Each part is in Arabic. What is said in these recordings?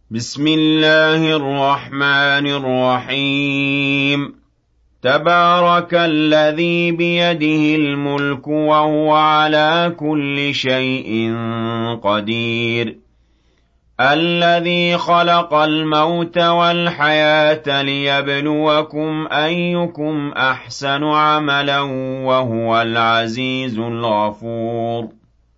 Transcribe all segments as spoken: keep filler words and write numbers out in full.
بسم الله الرحمن الرحيم تبارك الذي بيده الملك وهو على كل شيء قدير الذي خلق الموت والحياة ليبلوكم أيكم أحسن عملا وهو العزيز الغفور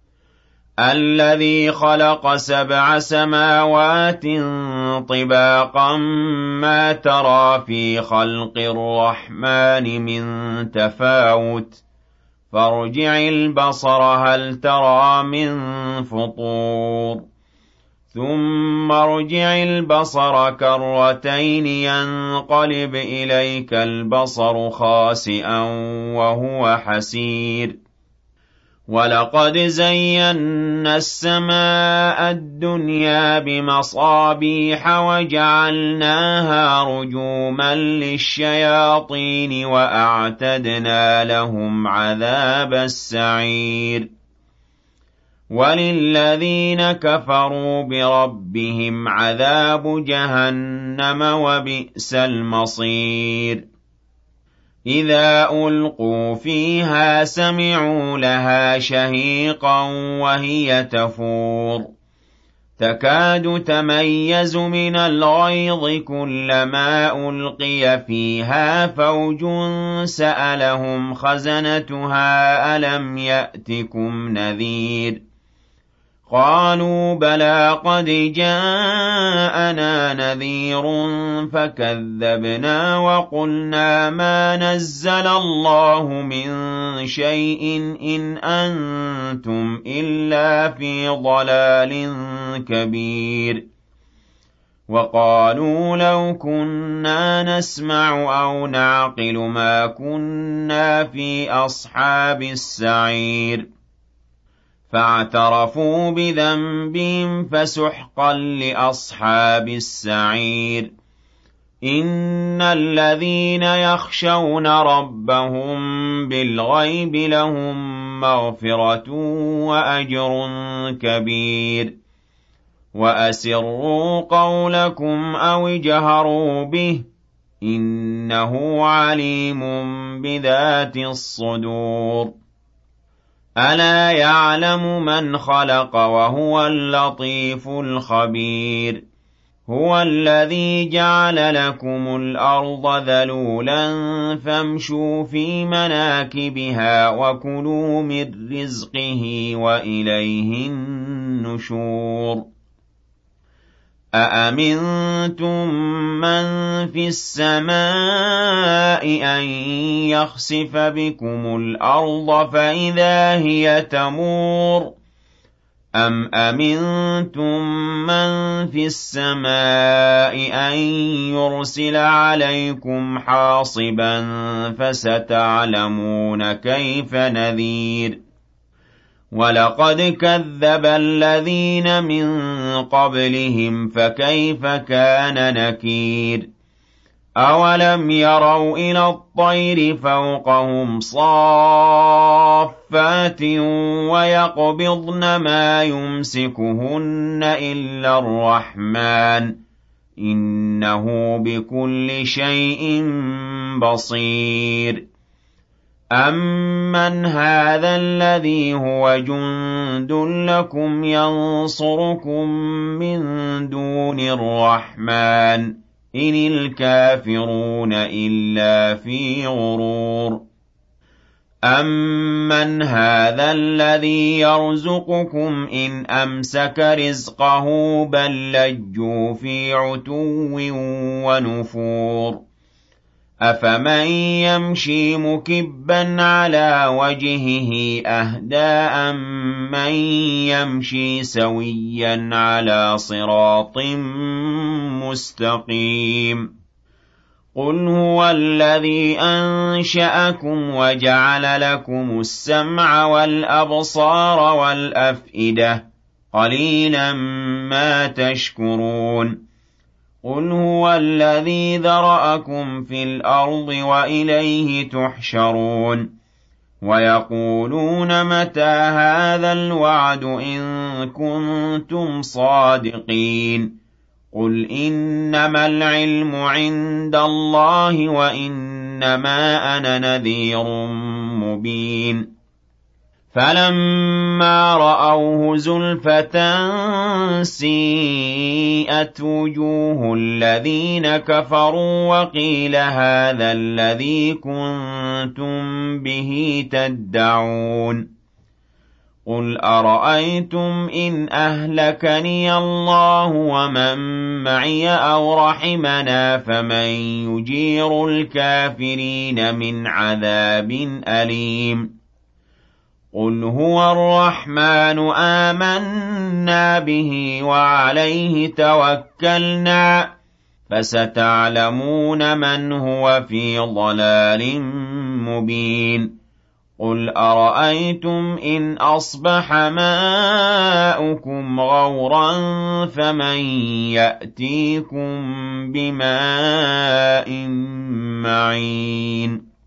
الذي خلق سبع سماوات طباقا ما ترى في خلق الرحمن من تفاوت فارجع البصر هل ترى من فطور ثم ارجع البصر كرتين ينقلب إليك البصر خاسئا وهو حسير ولقد زينا السماء الدنيا بمصابيح وجعلناها رجوما للشياطين وأعتدنا لهم عذاب السعير وللذين كفروا بربهم عذاب جهنم وبئس المصير إذا ألقوا فيها سمعوا لها شهيقا وهي تفور تكاد تميز من الغيظ كلما ألقي فيها فوج سألهم خزنتها ألم يأتكم نذير قالوا بلى قد جاءنا نذير فكذبنا وقلنا ما نزل الله من شيء إن أنتم إلا في ضلال كبير وقالوا لو كنا نسمع أو نعقل ما كنا في أصحاب السعير فاعترفوا بذنبهم فسحقا لأصحاب السعير إن الذين يخشون ربهم بالغيب لهم مغفرة وأجر كبير وأسروا قولكم أو اجهروا به إنه عليم بذات الصدور ألا يعلم من خلق وهو اللطيف الخبير هو الذي جعل لكم الأرض ذلولا فامشوا في مناكبها وكلوا من رزقه وإليه النشور أأمنتم من في السماء أن يخسف بكم الأرض فإذا هي تمور أم أمنتم من في السماء أن يرسل عليكم حاصبا فستعلمون كيف نذير ولقد كذب الذين من قبلهم فكيف كان نكير أولم يروا إلى الطير فوقهم صافات ويقبضن ما يمسكهن إلا الرحمن إنه بكل شيء بصير أَمَّنْ هَذَا الَّذِي هُوَ جُندٌ لَّكُمْ يَنصُرُكُم مِّن دُونِ الرَّحْمَٰنِ إِنِ الْكَافِرُونَ إِلَّا فِي غُرُورٍ أَمَّنْ هَذَا الَّذِي يَرْزُقُكُمْ إِنْ أَمْسَكَ رِزْقَهُ بَل لَّجُّوا فِي عُتُوٍّ وَنُفُورٍ أَفَمَن يَمْشِي مُكِبًّا عَلَىٰ وَجْهِهِ أَهْدَىٰ أَمَّن يَمْشِي سَوِيًّا عَلَىٰ صِرَاطٍ مُّسْتَقِيمٍ قُلْ هُوَ الَّذِي أَنشَأَكُمْ وَجَعَلَ لَكُمُ السَّمْعَ وَالْأَبْصَارَ وَالْأَفْئِدَةَ قَلِيلًا مَّا تَشْكُرُونَ قُلْ هُوَ الَّذِي ذَرَأَكُمْ فِي الْأَرْضِ وَإِلَيْهِ تُحْشَرُونَ وَيَقُولُونَ مَتَىٰ هَٰذَا الْوَعْدُ إِن كُنتُمْ صَادِقِينَ قُلْ إِنَّمَا الْعِلْمُ عِندَ اللَّهِ وَإِنَّمَا أَنَا نَذِيرٌ مُّبِينٌ فَلَمَّا رَأَوْهُ زُلْفَةً سِيئَتْ وُجُوهُ الَّذِينَ كَفَرُوا وَقِيلَ هَٰذَا الَّذِي كُنتُم بِهِ تَدَّعُونَ قُلْ أَرَأَيْتُمْ إِنْ أَهْلَكَنِيَ اللَّهُ وَمَن مَّعِيَ أَوْ رَحِمَنَا فَمَن يُجِيرُ الْكَافِرِينَ مِنْ عَذَابٍ أَلِيمٍ قُلْ هُوَ الرَّحْمَٰنُ آمَنَّا بِهِ وَعَلَيْهِ تَوَكَّلْنَا فَسَتَعْلَمُونَ مَنْ هُوَ فِي ضَلَالٍ مُّبِينٍ قُلْ أَرَأَيْتُمْ إِنْ أَصْبَحَ مَاؤُكُمْ غَوْرًا فَمَن يَأْتِيكُم بِمَاءٍ مَّعِينٍ